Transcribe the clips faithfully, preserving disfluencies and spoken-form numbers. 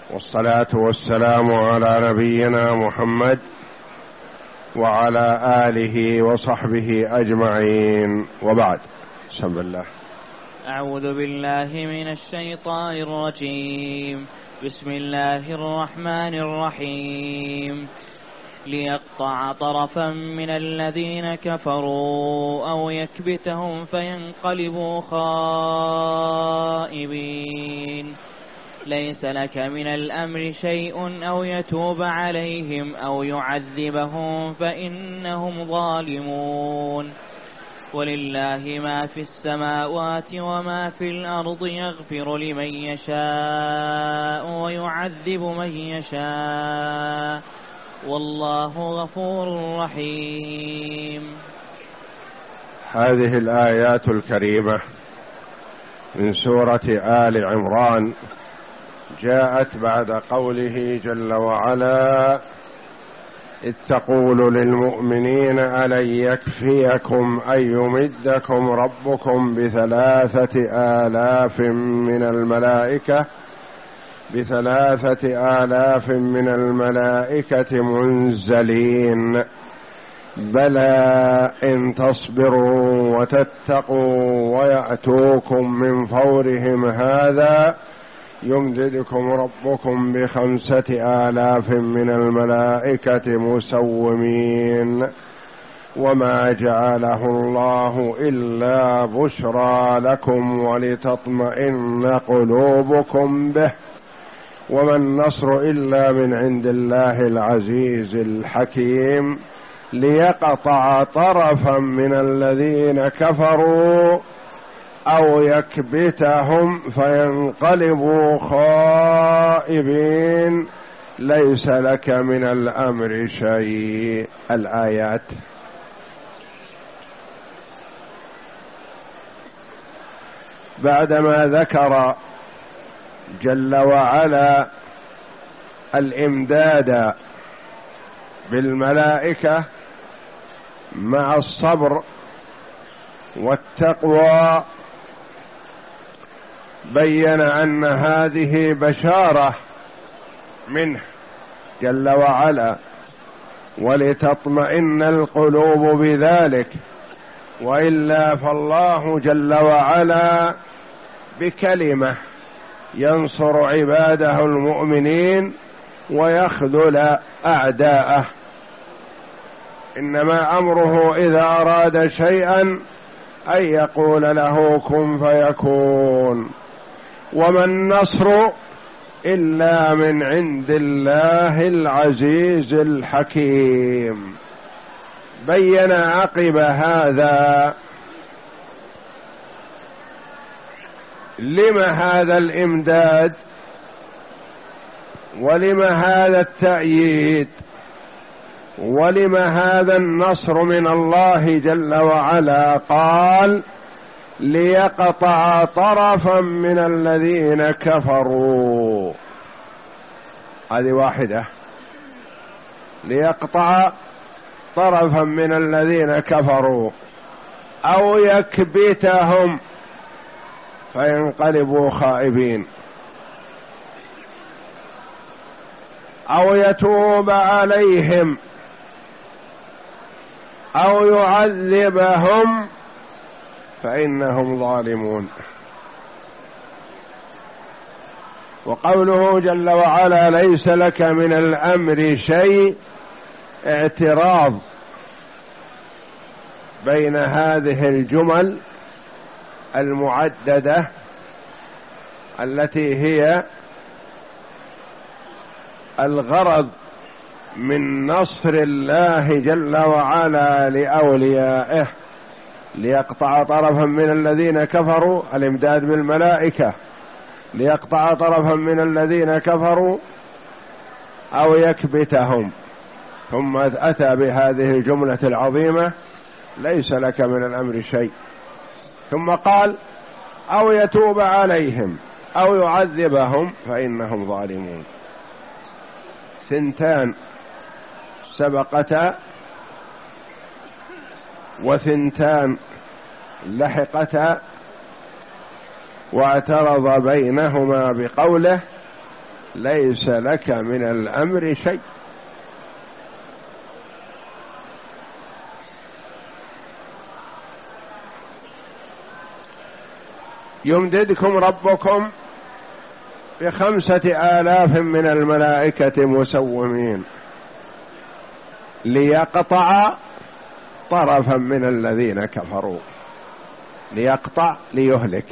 والصلاة والسلام على نبينا محمد وعلى آله وصحبه أجمعين، وبعد. بسم الله. أعوذ بالله من الشيطان الرجيم. بسم الله الرحمن الرحيم. ليقطع طرفا من الذين كفروا أو يكبتهم فينقلبوا خائبين. ليس لك من الأمر شيء أو يتوب عليهم أو يعذبهم فإنهم ظالمون. ولله ما في السماوات وما في الأرض، يغفر لمن يشاء ويعذب من يشاء، والله غفور رحيم. هذه الآيات الكريمة من سورة آل عمران جاءت بعد قوله جل وعلا: إذ تقول للمؤمنين ألن يكفيكم أن يمدكم ربكم بثلاثة آلاف من الملائكة بثلاثة آلاف من الملائكة منزلين، بلى إن تصبروا وتتقوا ويأتوكم من فورهم هذا يمددكم ربكم بخمسة آلاف من الملائكة مسومين، وما جعله الله إلا بشرى لكم ولتطمئن قلوبكم به، وما النصر إلا من عند الله العزيز الحكيم، ليقطع طرفا من الذين كفروا أو يكبتهم فينقلبوا خائبين، ليس لك من الأمر شيء. الآيات. بعدما ذكر جل وعلا الإمداد بالملائكة مع الصبر والتقوى، بين أن هذه بشارة منه جل وعلا، ولتطمئن القلوب بذلك، وإلا فالله جل وعلا بكلمة ينصر عباده المؤمنين ويخذل أعداءه، إنما أمره إذا أراد شيئا أن يقول له كن فيكون، وما النصر إلا من عند الله العزيز الحكيم. بين عقب هذا لما هذا الإمداد ولما هذا التأييد ولما هذا النصر من الله جل وعلا. قال: ليقطع طرفا من الذين كفروا. هذه واحدة، ليقطع طرفا من الذين كفروا أو يكبتهم فينقلبوا خائبين، أو يتوب عليهم أو يعذبهم فإنهم ظالمون. وقوله جل وعلا: ليس لك من الأمر شيء، اعتراض بين هذه الجمل المعددة التي هي الغرض من نصر الله جل وعلا لأوليائه. ليقطع طرفا من الذين كفروا، الإمداد بالملائكة، ليقطع طرفا من الذين كفروا أو يكبتهم، ثم أتى بهذه الجملة العظيمة: ليس لك من الأمر شيء، ثم قال: أو يتوب عليهم أو يعذبهم فإنهم ظالمون. ثنتان سبقتا وثنتان لحقتا، واعترض بينهما بقوله: ليس لك من الأمر شيء. يمددكم ربكم بخمسة آلاف من الملائكة مسومين ليقطع طرفا من الذين كفروا. ليقطع ليهلك،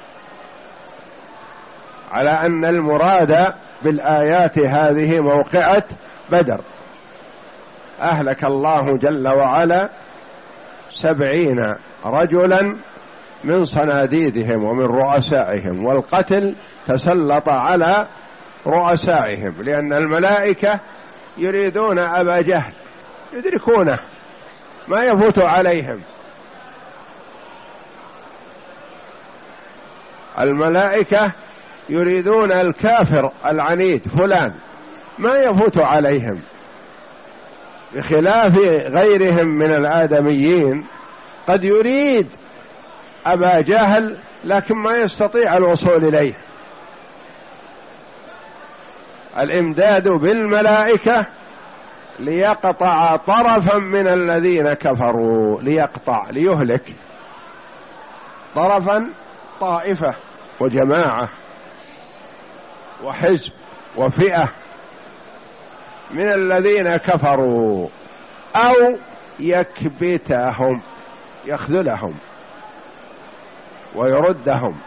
على أن المراد بالآيات هذه موقعة بدر. أهلك الله جل وعلا سبعين رجلا من صناديدهم ومن رؤسائهم، والقتل تسلط على رؤسائهم، لأن الملائكة يريدون أبا جهل، يدركونه ما يفوت عليهم. الملائكة يريدون الكافر العنيد فلان ما يفوت عليهم، بخلاف غيرهم من الآدميين قد يريد أبا جهل لكن ما يستطيع الوصول إليه. الإمداد بالملائكة ليقطع طرفا من الذين كفروا، ليقطع ليهلك طرفا، طائفة وجماعة وحزب وفئة من الذين كفروا، أو يكبتهم يخذلهم ويردهم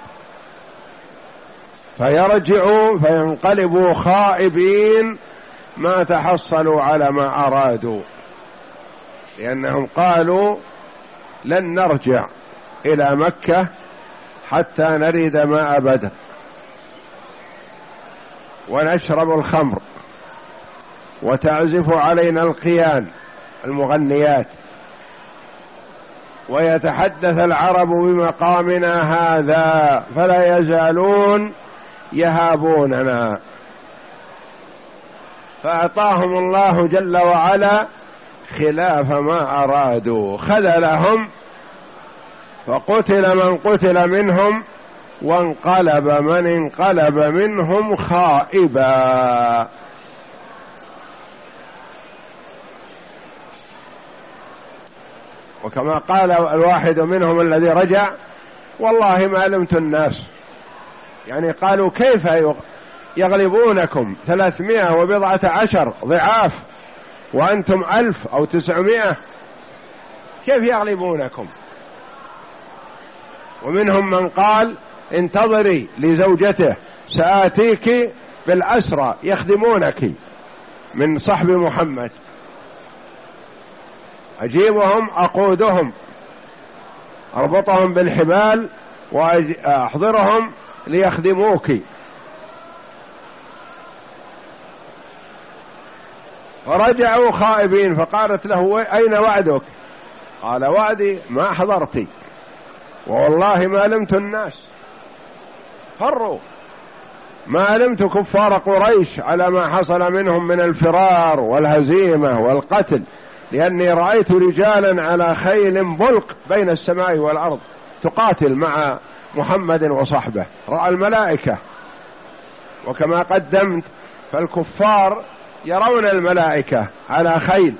فيرجعوا فينقلبوا خائبين ما تحصلوا على ما أرادوا، لأنهم قالوا لن نرجع إلى مكة حتى نرد ماء بدر ونشرب الخمر وتعزف علينا القيان المغنيات ويتحدث العرب بمقامنا هذا، فلا يزالون يهابوننا. فأعطاهم الله جل وعلا خلاف ما أرادوا، خذلهم فقتل من قتل منهم وانقلب من انقلب منهم خائبا. وكما قال الواحد منهم الذي رجع: والله ما علمت الناس، يعني قالوا كيف يغلبونكم ثلاثمائة وبضعة عشر ضعاف وأنتم ألف أو تسعمائة، كيف يغلبونكم؟ ومنهم من قال: انتظري لزوجته سآتيك بالأسرى يخدمونك من صحب محمد، أجيبهم أقودهم أربطهم بالحبال وأحضرهم ليخدموك. فرجعوا خائبين، فقالت له: أين وعدك؟ قال: وعدي ما حضرتي، والله ما علمت الناس، فروا، ما علمت كفار قريش على ما حصل منهم من الفرار والهزيمة والقتل، لأني رأيت رجالا على خيل بلق بين السماء والأرض تقاتل مع محمد وصحبه، رأى الملائكة. وكما قدمت فالكفار يرون الملائكة على خيل،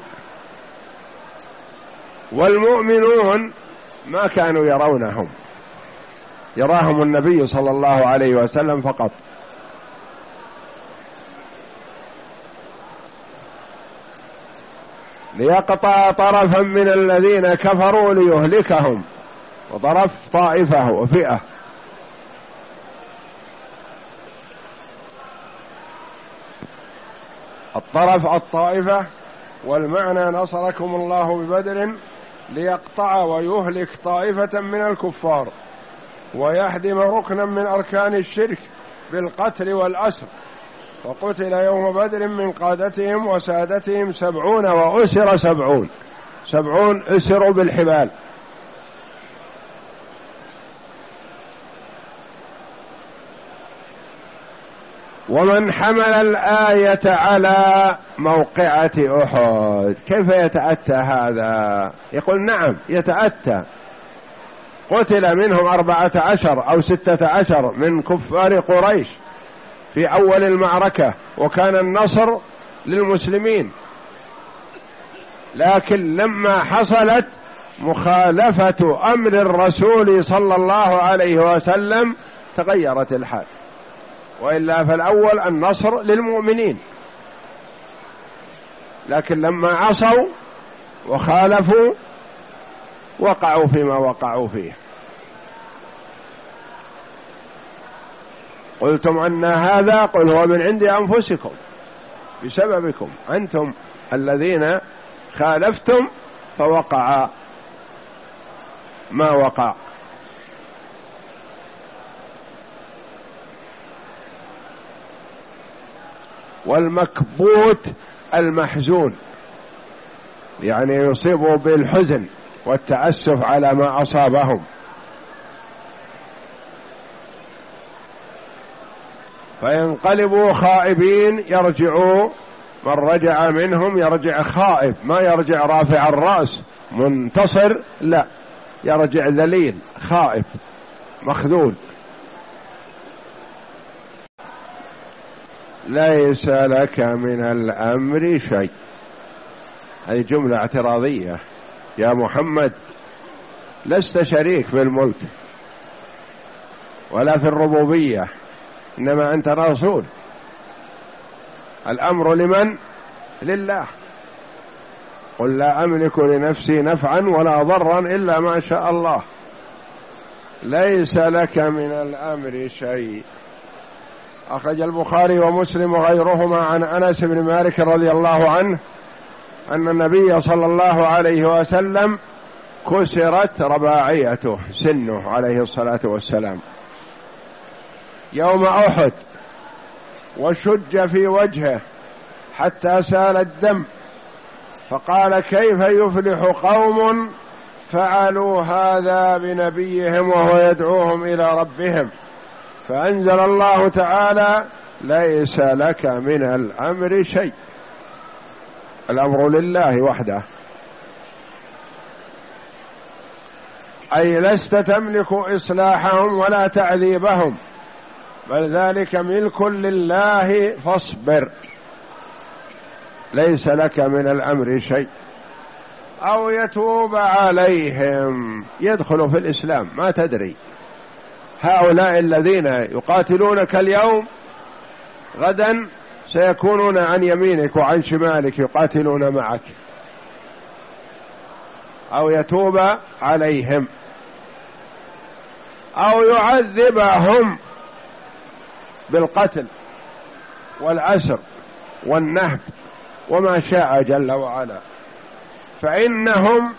والمؤمنون ما كانوا يرونهم، يراهم النبي صلى الله عليه وسلم فقط. ليقطع طرفا من الذين كفروا ليهلكهم، وطرف طائفة وفئة. الطرف الطائفة، والمعنى نصركم الله ببدر ليقطع ويهلك طائفة من الكفار ويهدم ركنا من أركان الشرك بالقتل والأسر. وقتل يوم بدر من قادتهم وسادتهم سبعون وأسر سبعون، سبعون أسروا بالحبال. ومن حمل الآية على موقعة أحد، كيف يتأتى هذا؟ يقول نعم يتأتى. قتل منهم أربعة عشر أو ستة عشر من كفار قريش في أول المعركة وكان النصر للمسلمين، لكن لما حصلت مخالفة أمر الرسول صلى الله عليه وسلم تغيرت الحال، وإلا فالأول النصر للمؤمنين، لكن لما عصوا وخالفوا وقعوا فيما وقعوا فيه. قلتم أن هذا، قل هو من عند أنفسكم بسببكم، أنتم الذين خالفتم فوقع ما وقع. والمكبوت المحزون، يعني يصيبه بالحزن والتأسف على ما أصابهم. فينقلبوا خائبين، يرجعوا من رجع منهم يرجع خائب، ما يرجع رافع الرأس منتصر، لا، يرجع ذليل خائب مخذول. ليس لك من الأمر شيء، هذه جملة اعتراضية. يا محمد لست شريك في الملك ولا في الربوبية، إنما أنت رسول، الأمر لمن؟ لله. قل لا أملك لنفسي نفعا ولا ضرا إلا ما شاء الله. ليس لك من الأمر شيء. أخرج البخاري ومسلم وغيرهما عن أنس بن مالك رضي الله عنه أن النبي صلى الله عليه وسلم كسرت رباعيته، سنه عليه الصلاة والسلام، يوم أحد، وشج في وجهه حتى سال الدم، فقال كيف يفلح قوم فعلوا هذا بنبيهم وهو يدعوهم إلى ربهم؟ فأنزل الله تعالى ليس لك من الأمر شيء، الأمر لله وحده، أي لست تملك إصلاحهم ولا تعذيبهم، بل ذلك ملك لله فاصبر. ليس لك من الأمر شيء. أو يتوب عليهم، يدخلوا في الإسلام ما تدري، هؤلاء الذين يقاتلونك اليوم غدا سيكونون عن يمينك وعن شمالك يقاتلون معك. أو يتوب عليهم أو يعذبهم بالقتل والأسر والنهب وما شاء جل وعلا، فإنهم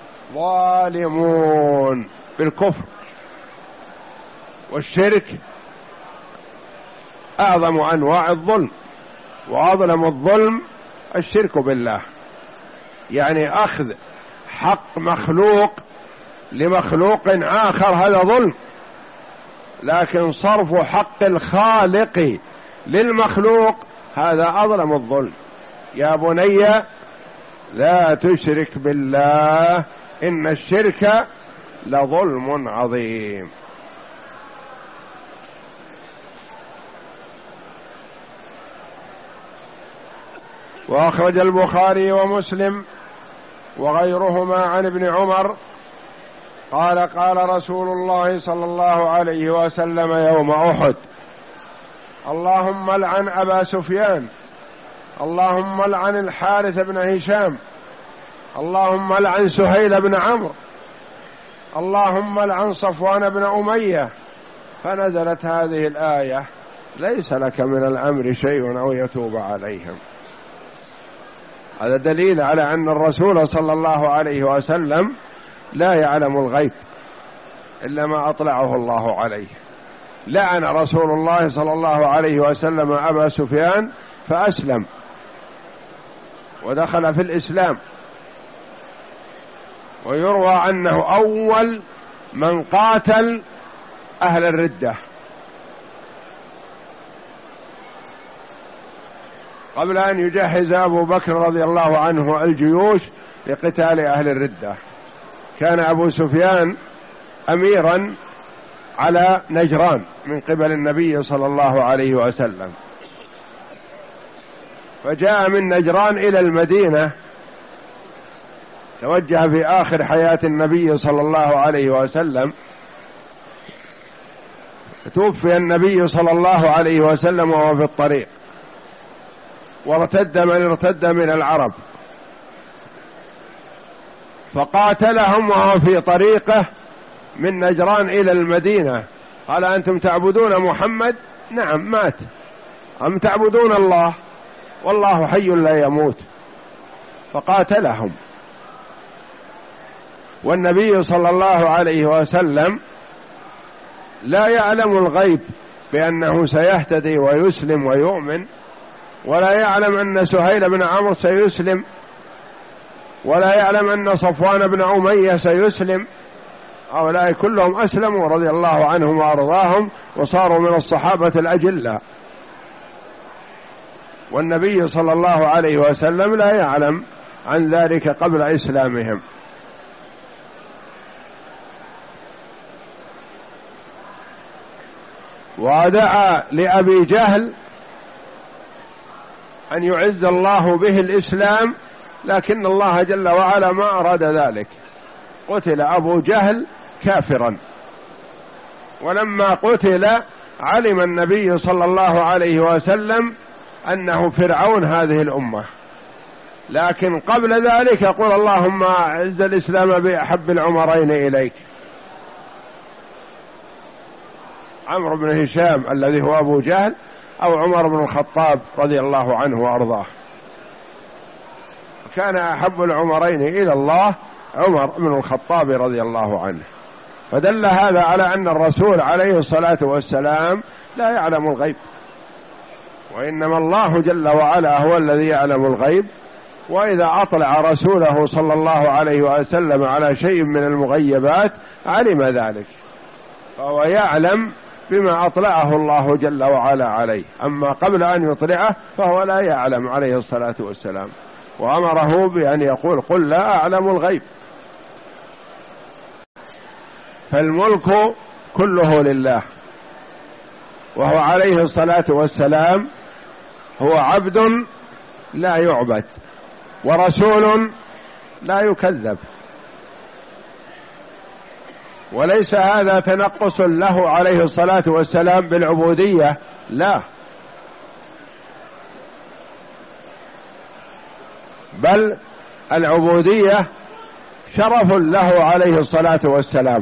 ظالمون بالكفر والشرك، أعظم أنواع الظلم، وأظلم الظلم الشرك بالله، يعني أخذ حق مخلوق لمخلوق آخر هذا ظلم، لكن صرف حق الخالق للمخلوق هذا أظلم الظلم. يا بني لا تشرك بالله إن الشرك لظلم عظيم. وأخرج البخاري ومسلم وغيرهما عن ابن عمر قال قال رسول الله صلى الله عليه وسلم يوم أحد: اللهم لعن أبا سفيان، اللهم لعن الحارث بن هشام، اللهم لعن سهيل بن عمرو، اللهم لعن صفوان بن أمية. فنزلت هذه الآية: ليس لك من الأمر شيء أو يتوب عليهم. هذا دليل على أن الرسول صلى الله عليه وسلم لا يعلم الغيب إلا ما أطلعه الله عليه. لعن رسول الله صلى الله عليه وسلم أبا سفيان فأسلم ودخل في الإسلام، ويروى أنه أول من قاتل أهل الردة قبل أن يجهز أبو بكر رضي الله عنه الجيوش لقتال أهل الردة. كان أبو سفيان أميرا على نجران من قبل النبي صلى الله عليه وسلم، فجاء من نجران إلى المدينة، توجه في آخر حياة النبي صلى الله عليه وسلم، توفي النبي صلى الله عليه وسلم وهو في الطريق، وارتد من ارتد من العرب، فقاتلهم وهو في طريقه من نجران إلى المدينة، قال أنتم تعبدون محمد؟ نعم مات. أم تعبدون الله؟ والله حي لا يموت. فقاتلهم، والنبي صلى الله عليه وسلم لا يعلم الغيب بأنه سيهتدي ويسلم ويؤمن، ولا يعلم أن سهيل بن عمرو سيسلم، ولا يعلم أن صفوان بن أمية سيسلم. هؤلاء كلهم أسلموا رضي الله عنهم وأرضاهم وصاروا من الصحابة الأجلاء، والنبي صلى الله عليه وسلم لا يعلم عن ذلك قبل إسلامهم. ودعا لأبي جهل أن يعز الله به الإسلام، لكن الله جل وعلا ما أراد ذلك، قتل أبو جهل كافرا. ولما قتل علم النبي صلى الله عليه وسلم أنه فرعون هذه الأمة، لكن قبل ذلك يقول اللهم أعز الإسلام بأحب العمرين إليك، عمرو بن هشام الذي هو أبو جهل، أو عمر بن الخطاب رضي الله عنه وأرضاه. كان أحب العمرين إلى الله عمر بن الخطاب رضي الله عنه. فدل هذا على أن الرسول عليه الصلاة والسلام لا يعلم الغيب، وإنما الله جل وعلا هو الذي يعلم الغيب. وإذا أطلع رسوله صلى الله عليه وسلم على شيء من المغيبات علم ذلك، فهو يعلم بما أطلعه الله جل وعلا عليه. أما قبل أن يطلعه فهو لا يعلم عليه الصلاة والسلام، وأمره بأن يقول قل لا أعلم الغيب. فالملك كله لله، وهو عليه الصلاة والسلام هو عبد لا يعبد ورسول لا يكذب، وليس هذا تنقص له عليه الصلاة والسلام بالعبودية، لا، بل العبودية شرف له عليه الصلاة والسلام.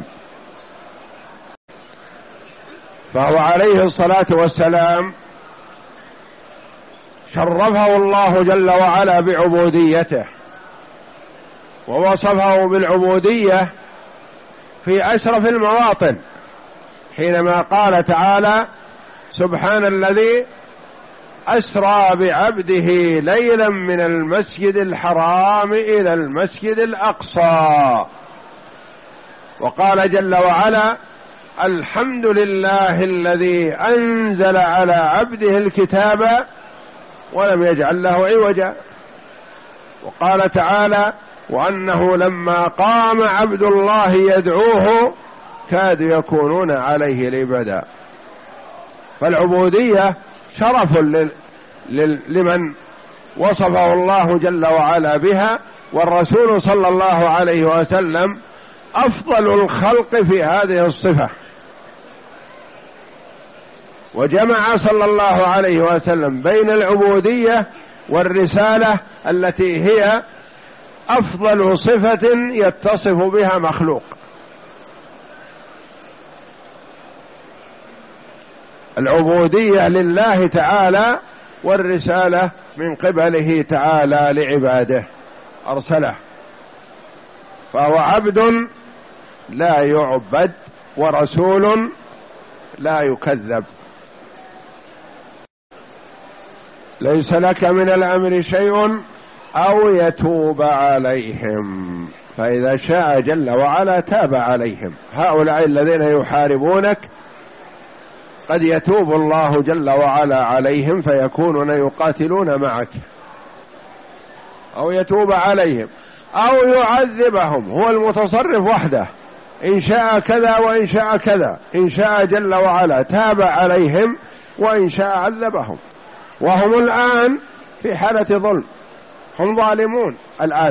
فهو عليه الصلاة والسلام شرفه الله جل وعلا بعبوديته، ووصفه بالعبودية في أشرف المواطن، حينما قال تعالى سبحان الذي أسرى بعبده ليلا من المسجد الحرام إلى المسجد الأقصى. وقال جل وعلا الحمد لله الذي أنزل على عبده الكتاب ولم يجعل له عوجا. وقال تعالى وأنه لما قام عبد الله يدعوه كادوا يكونون عليه لبدا. فالعبودية شرف لمن وصفه الله جل وعلا بها، والرسول صلى الله عليه وسلم أفضل الخلق في هذه الصفة، وجمع صلى الله عليه وسلم بين العبودية والرسالة التي هي أفضل صفة يتصف بها مخلوق. العبودية لله تعالى، والرسالة من قبله تعالى لعباده أرسله. فهو عبد لا يعبد ورسول لا يكذب. ليس لك من الأمر شيء أو يتوب عليهم، فإذا شاء جل وعلا تاب عليهم. هؤلاء الذين يحاربونك قد يتوب الله جل وعلا عليهم فيكونون يقاتلون معك، أو يتوب عليهم أو يعذبهم. هو المتصرف وحده، إن شاء كذا وإن شاء كذا، إن شاء جل وعلا تاب عليهم وإن شاء عذبهم، وهم الآن في حالة ظلم، هم ظالمون الآن.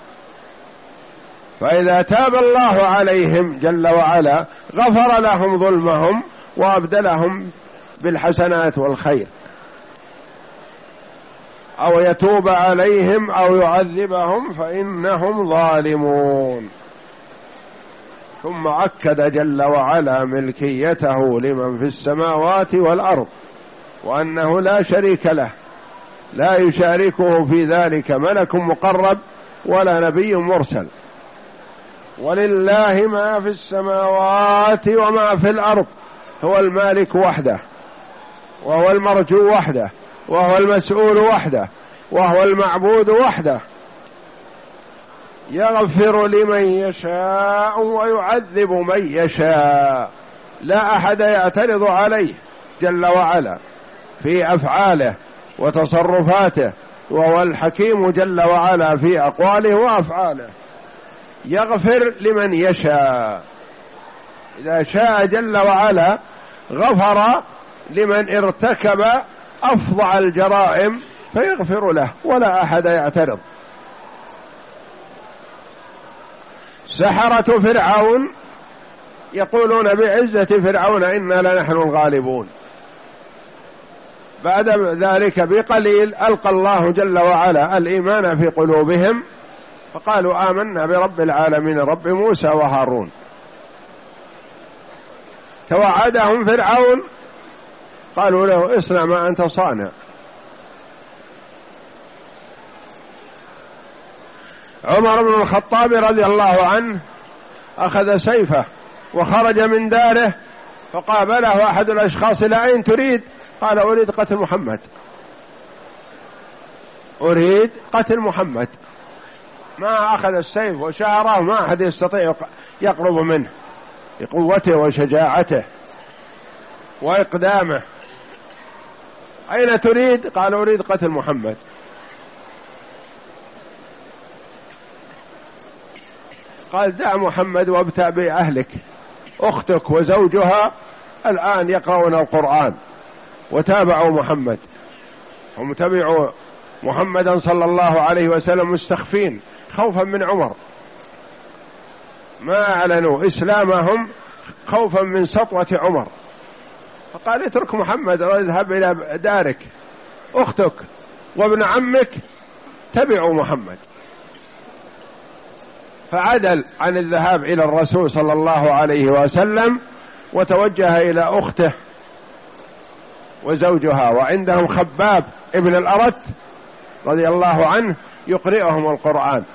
فإذا تاب الله عليهم جل وعلا غفر لهم ظلمهم وأبدلهم بالحسنات والخير، أو يتوب عليهم أو يعذبهم فإنهم ظالمون. ثم أكد جل وعلا ملكيته لمن في السماوات والأرض، وأنه لا شريك له، لا يشاركه في ذلك ملك مقرب ولا نبي مرسل. ولله ما في السماوات وما في الأرض، هو المالك وحده، وهو المرجو وحده، وهو المسؤول وحده، وهو المعبود وحده. يغفر لمن يشاء ويعذب من يشاء، لا أحد يعترض عليه جل وعلا في أفعاله وتصرفاته، وهو الحكيم جل وعلا في أقواله وأفعاله. يغفر لمن يشاء، إذا شاء جل وعلا غفر لمن ارتكب أفظع الجرائم فيغفر له ولا أحد يعترض. سحرة فرعون يقولون بعزة فرعون إنا لنحن الغالبون، بعد ذلك بقليل ألقى الله جل وعلا الإيمان في قلوبهم فقالوا آمنا برب العالمين رب موسى وهارون. توعدهم فرعون قالوا له اصنع ما أنت صانع. عمر بن الخطاب رضي الله عنه أخذ سيفه وخرج من داره، فقابله أحد الأشخاص: إلى أين تريد؟ قال: أريد قتل محمد، أريد قتل محمد. ما أخذ السيف وشعره، ما أحد يستطيع يقرب منه بقوته وشجاعته وإقدامه. أين تريد؟ قال: أريد قتل محمد. قال: دع محمد وابتع بأهلك، أختك وزوجها الآن يقرؤون القرآن وتابعوا محمد، هم تبعوا محمدا صلى الله عليه وسلم مستخفين خوفا من عمر، ما أعلنوا إسلامهم خوفا من سطوة عمر. فقال: اترك محمد واذهب إلى دارك، أختك وابن عمك تبعوا محمد. فعدل عن الذهاب إلى الرسول صلى الله عليه وسلم وتوجه إلى أخته وزوجها، وعندهم خباب ابن الأرت رضي الله عنه يقرئهم القرآن.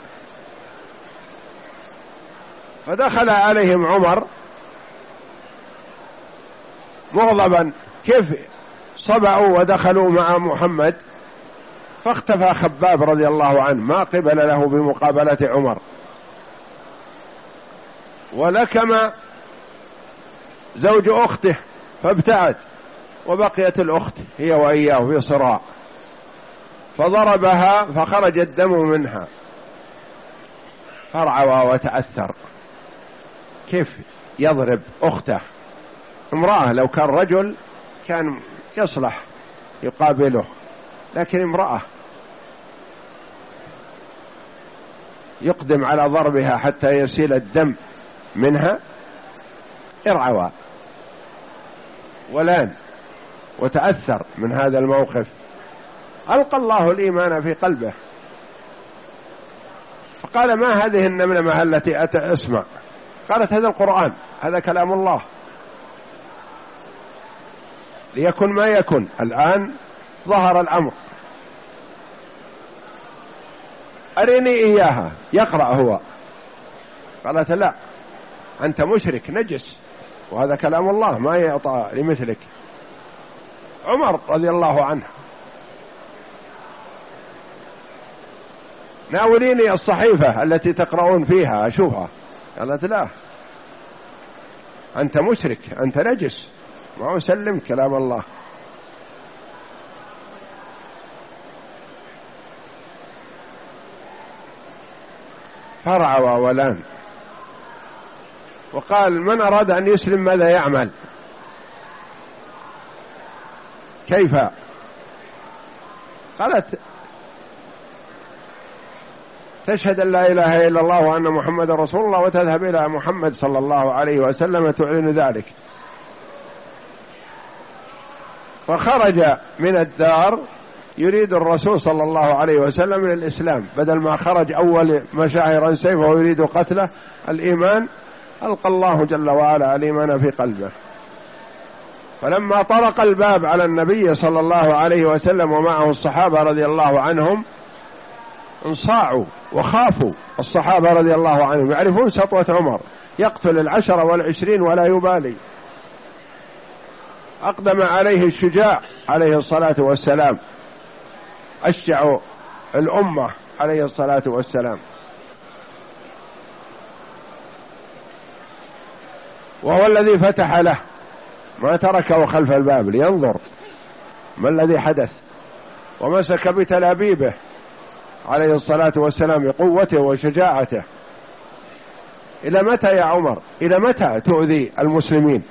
فدخل عليهم عمر مغضبا: كيف صبأوا ودخلوا مع محمد؟ فاختفى خباب رضي الله عنه، ما قبل له بمقابلة عمر، ولكم زوج أخته فابتعد، وبقيت الأخت هي وإياه في صراع، فضربها فخرج الدم منها، فرعوا وتأثر. كيف يضرب أخته؟ امرأة، لو كان رجل كان يصلح يقابله، لكن امرأة يقدم على ضربها حتى يسيل الدم منها. ارعوا ولان وتأثر من هذا الموقف، ألقى الله الإيمان في قلبه، فقال: ما هذه النملمة التي أتى أسمع؟ قالت: هذا القرآن، هذا كلام الله، ليكن ما يكن. الآن ظهر الأمر، أرني إياها يقرأ هو. قالت: لا، أنت مشرك نجس، وهذا كلام الله ما يعطى لمثلك. عمر رضي الله عنه: ناوليني الصحيفة التي تقرؤون فيها أشوفها. قالت: لا، أنت مشرك، أنت نجس، ما أسلم كلام الله. فرعوا ولان. وقال من أراد أن يسلم ماذا يعمل؟ كيف؟ قالت تشهد أن لا إله إلا الله وأن محمد رسول الله وتذهب إلى محمد صلى الله عليه وسلم تعلن ذلك. فخرج من الدار يريد الرسول صلى الله عليه وسلم من الإسلام، بدل ما خرج أول مشاعرا سيفه ويريد قتله الإيمان، ألقى الله جل وعلا الإيمان في قلبه. فلما طرق الباب على النبي صلى الله عليه وسلم ومعه الصحابة رضي الله عنهم انصاعوا وخافوا. الصحابة رضي الله عنهم يعرفون سطوة عمر، يقتل العشرة والعشرين ولا يبالي. أقدم عليه الشجاع عليه الصلاة والسلام، أشجع الأمة عليه الصلاة والسلام، وهو الذي فتح له، ما تركه خلف الباب لينظر ما الذي حدث، ومسك بتلابيبه عليه الصلاة والسلام بقوته وشجاعته. إلى متى يا عمر؟ إلى متى تؤذي المسلمين؟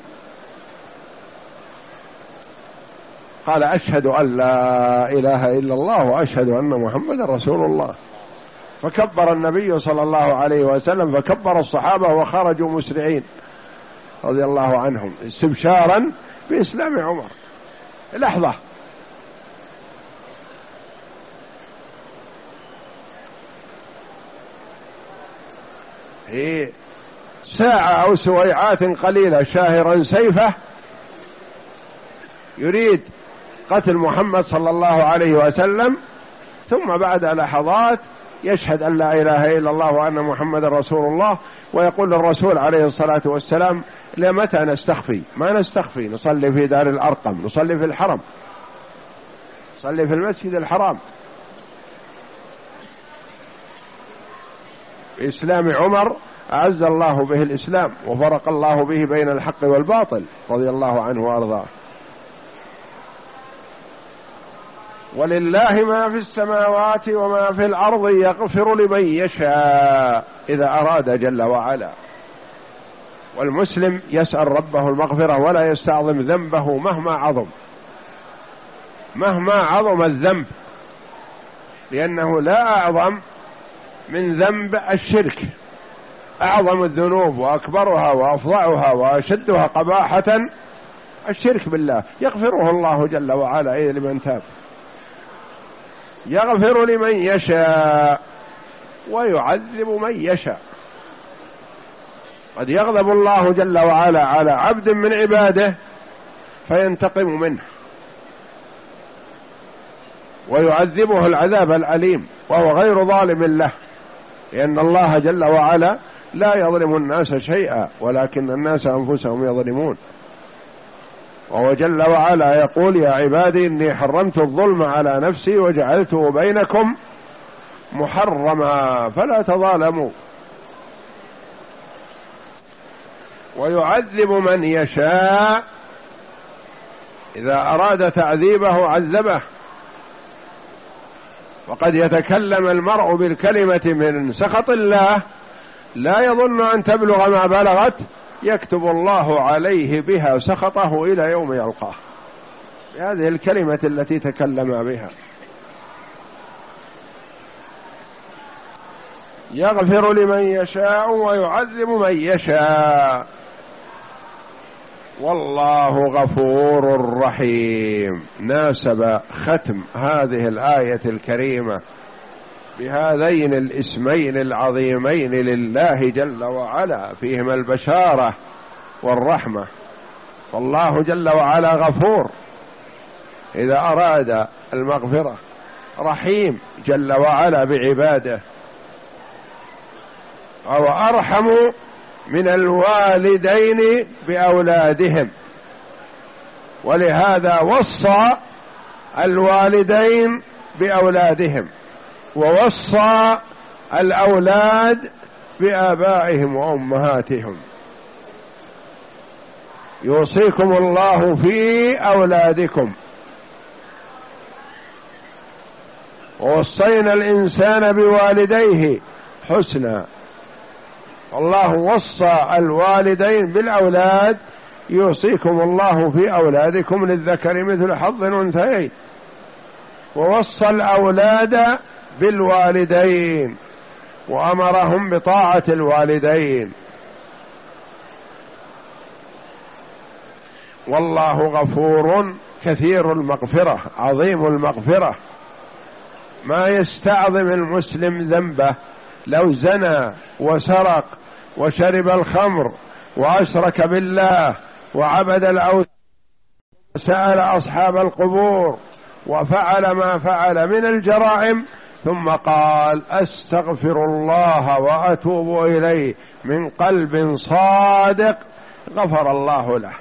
قال أشهد أن لا إله إلا الله وأشهد أن محمد رسول الله. فكبر النبي صلى الله عليه وسلم، فكبر الصحابة وخرجوا مسرعين رضي الله عنهم استبشارا بإسلام عمر. لحظة هي ساعة أو سويعات قليلة شاهرا سيفه يريد قتل محمد صلى الله عليه وسلم، ثم بعد لحظات يشهد أن لا إله إلا الله وأن محمد رسول الله، ويقول الرسول عليه الصلاة والسلام لمتى نستخفي؟ ما نستخفي، نصلي في دار الأرقم، نصلي في الحرم، نصلي في المسجد الحرام. بإسلام عمر أعز الله به الإسلام وفرق الله به بين الحق والباطل رضي الله عنه وأرضاه. ولله ما في السماوات وما في الأرض يغفر لمن يشاء إذا أراد جل وعلا. والمسلم يسأل ربه المغفرة ولا يستعظم ذنبه مهما عظم، مهما عظم الذنب، لأنه لا أعظم من ذنب الشرك. أعظم الذنوب وأكبرها وأفظعها وأشدها قباحة الشرك بالله، يغفره الله جل وعلا لمن تاب، يغفر لمن يشاء ويعذب من يشاء. قد يغضب الله جل وعلا على عبد من عباده فينتقم منه ويعذبه العذاب الأليم وهو غير ظالم له، لأن الله جل وعلا لا يظلم الناس شيئا ولكن الناس أنفسهم يظلمون. وهو جل وعلا يقول يا عبادي إني حرمت الظلم على نفسي وجعلته بينكم محرما فلا تظالموا. ويعذب من يشاء، إذا أراد تعذيبه عذبه. وقد يتكلم المرء بالكلمة من سخط الله لا يظن أن تبلغ ما بلغت، يكتب الله عليه بها سخطه إلى يوم يلقاه، بهذه الكلمة التي تكلم بها. يغفر لمن يشاء ويعذب من يشاء والله غفور رحيم. ناسب ختم هذه الآية الكريمة بهذين الاسمين العظيمين لله جل وعلا فيهما البشارة والرحمة. فالله جل وعلا غفور إذا أراد المغفرة، رحيم جل وعلا بعباده، أو أرحم من الوالدين بأولادهم، ولهذا وصى الوالدين بأولادهم ووصى الأولاد بآبائهم وأمهاتهم. يوصيكم الله في أولادكم ووصينا الإنسان بوالديه حسنا الله وصى الوالدين بالأولاد: يوصيكم الله في أولادكم للذكر مثل حظ الأنثيين، ووصى الأولاد بالوالدين وأمرهم بطاعة الوالدين. والله غفور كثير المغفرة عظيم المغفرة، ما يستعظم المسلم ذنبه. لو زنى وسرق وشرب الخمر وأشرك بالله وعبد الأوثان وسأل أصحاب القبور وفعل ما فعل من الجرائم ثم قال: أستغفر الله وأتوب إليه من قلب صادق، غفر الله له.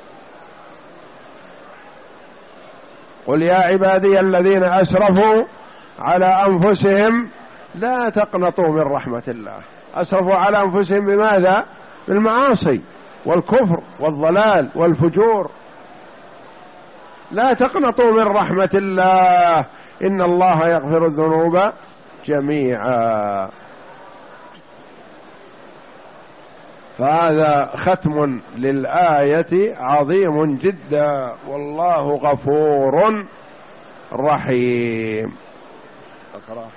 قل يا عبادي الذين أسرفوا على أنفسهم لا تقنطوا من رحمة الله. أسرفوا على أنفسهم بماذا؟ بالمعاصي والكفر والضلال والفجور. لا تقنطوا من رحمة الله، إن الله يغفر الذنوب جميعا. فهذا ختم للآية عظيم جدا، والله غفور رحيم. أقرأ.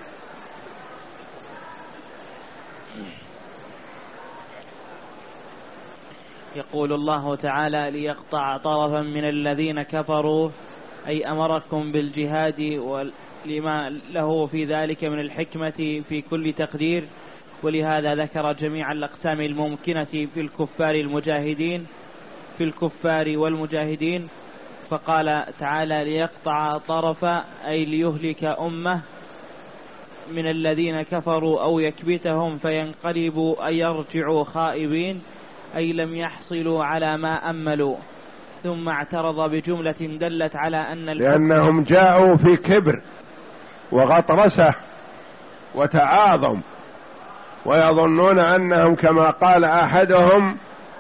يقول الله تعالى: ليقطع طرفا من الذين كفروا، أي أمركم بالجهاد ولما له في ذلك من الحكمة في كل تقدير. ولهذا ذكر جميع الأقسام الممكنة في الكفار المجاهدين في الكفار والمجاهدين، فقال تعالى: ليقطع طرفا، أي ليهلك أمة من الذين كفروا أو يكبتهم فينقلبوا أي يرجعوا خائبين، أي لم يحصلوا على ما أملوا. ثم اعترض بجملة دلت على أن لأنهم جاءوا في كبر وغطرسة وتعاظم، ويظنون أنهم كما قال أحدهم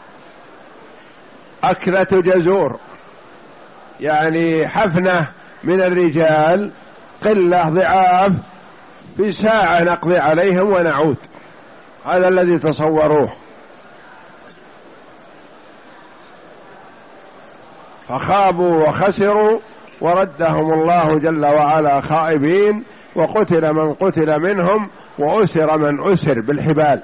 أكلة جزور، يعني حفنة من الرجال قلة ضعاف، في ساعة نقضي عليهم ونعود. هذا الذي تصوروه، فخابوا وخسروا وردهم الله جل وعلا خائبين، وقتل من قتل منهم وأسر من أسر بالحبال.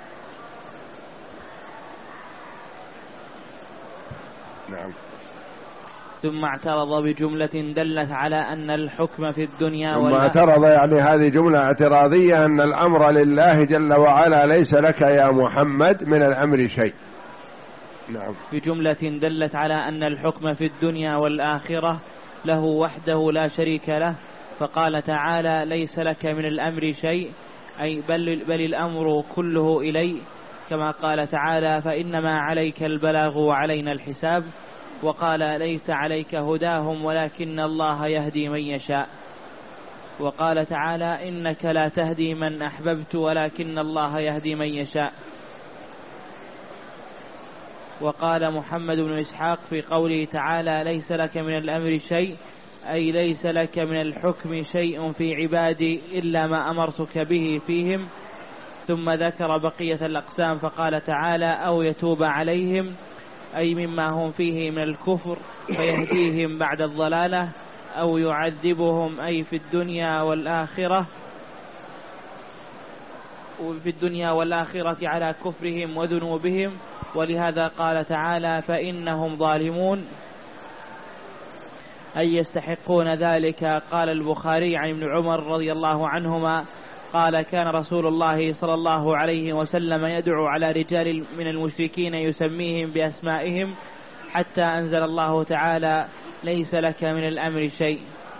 نعم. ثم اعترض بجملة دلت على أن الحكم في الدنيا ثم اعترض، يعني هذه جملة اعتراضية، أن الأمر لله جل وعلا، ليس لك يا محمد من الأمر شيء. نعم. بجملة دلت على أن الحكم في الدنيا والآخرة له وحده لا شريك له، فقال تعالى: ليس لك من الأمر شيء، أي بل, بل الأمر كله إلي، كما قال تعالى: فإنما عليك البلاغ وعلينا الحساب. وقال: ليس عليك هداهم ولكن الله يهدي من يشاء. وقال تعالى: إنك لا تهدي من أحببت ولكن الله يهدي من يشاء. وقال محمد بن إسحاق في قوله تعالى: ليس لك من الأمر شيء، أي ليس لك من الحكم شيء في عبادي إلا ما أمرتك به فيهم. ثم ذكر بقية الأقسام فقال تعالى: أو يتوب عليهم، أي مما هم فيه من الكفر فيهديهم بعد الضلالة، أو يعذبهم، أي في الدنيا والآخرة وفي الدنيا والآخرة على كفرهم وذنوبهم. ولهذا قال تعالى: فإنهم ظالمون، أي يستحقون ذلك. قال البخاري عن ابن عمر رضي الله عنهما قال: كان رسول الله صلى الله عليه وسلم يدعو على رجال من المشركين يسميهم بأسمائهم، حتى أنزل الله تعالى: ليس لك من الأمر شيء،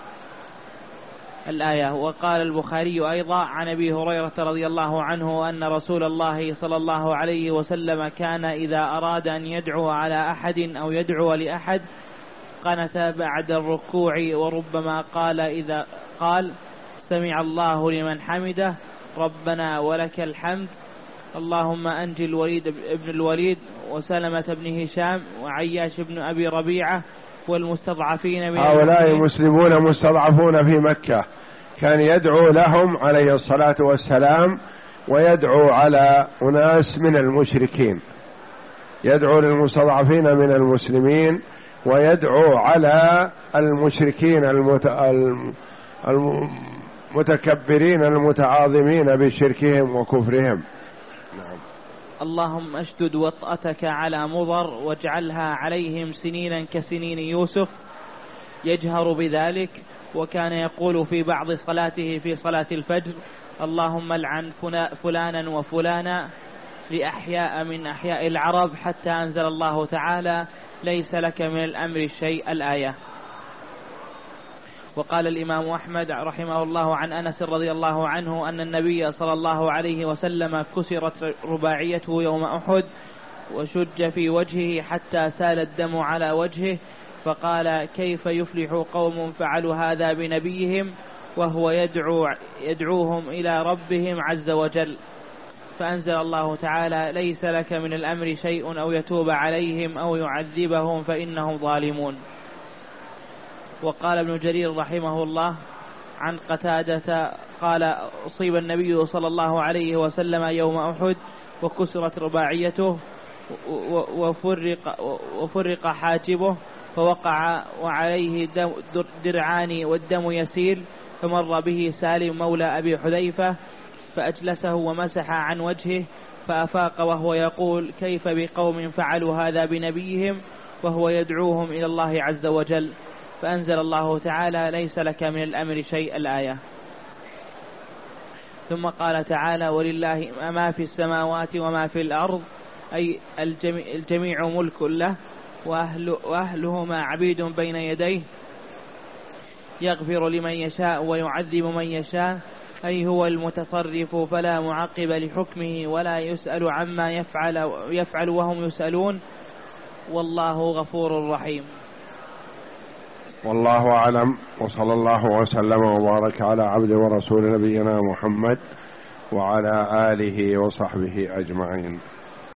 الآية. وقال البخاري أيضا عن أبي هريرة رضي الله عنه أن رسول الله صلى الله عليه وسلم كان إذا أراد أن يدعو على أحد أو يدعو لأحد قنت بعد الركوع، وربما قال إذا قال: سمع الله لمن حمده، ربنا ولك الحمد، اللهم أنجي الوليد ابن الوليد وسلمة بن هشام وعياش بن أبي ربيعة والمستضعفين من هؤلاء مسلمون مستضعفون في مكة، كان يدعو لهم عليه الصلاة والسلام ويدعو على أناس من المشركين، يدعو للمستضعفين من المسلمين ويدعو على المشركين المتكبرين المتعاظمين بشركهم وكفرهم. نعم. اللهم اشدد وطأتك على مضر واجعلها عليهم سنينا كسنين يوسف، يجهر بذلك. وكان يقول في بعض صلاته في صلاة الفجر: اللهم العن فلانا وفلانا لأحياء من أحياء العرب، حتى أنزل الله تعالى: ليس لك من الأمر شيء، الآية. وقال الإمام أحمد رحمه الله عن أنس رضي الله عنه أن النبي صلى الله عليه وسلم كسرت رباعيته يوم أحد وشج في وجهه حتى سال الدم على وجهه، فقال: كيف يفلح قوم فعلوا هذا بنبيهم وهو يدعو يدعوهم إلى ربهم عز وجل. فأنزل الله تعالى: ليس لك من الأمر شيء أو يتوب عليهم أو يعذبهم فإنهم ظالمون. وقال ابن جرير رحمه الله عن قتادة قال: أصيب النبي صلى الله عليه وسلم يوم أحد وكسرت رباعيته وفرق, وفرق حاجبه، فوقع وعليه درعان والدم يسيل، فمر به سالم مولى أبي حذيفة فأجلسه ومسح عن وجهه، فأفاق وهو يقول: كيف بقوم فعلوا هذا بنبيهم وهو يدعوهم إلى الله عز وجل. فأنزل الله تعالى: ليس لك من الأمر شيء، الآية. ثم قال تعالى: ولله ما في السماوات وما في الأرض، أي الجميع, الجميع ملك له وأهل وأهلهما عبيد بين يديه، يغفر لمن يشاء ويعذب من يشاء، أي هو المتصرف فلا معقب لحكمه ولا يسأل عما يفعل, يفعل وهم يسألون، والله غفور رحيم. والله أعلم، وصلى الله وسلم وبارك على عبد ورسول نبينا محمد وعلى آله وصحبه أجمعين.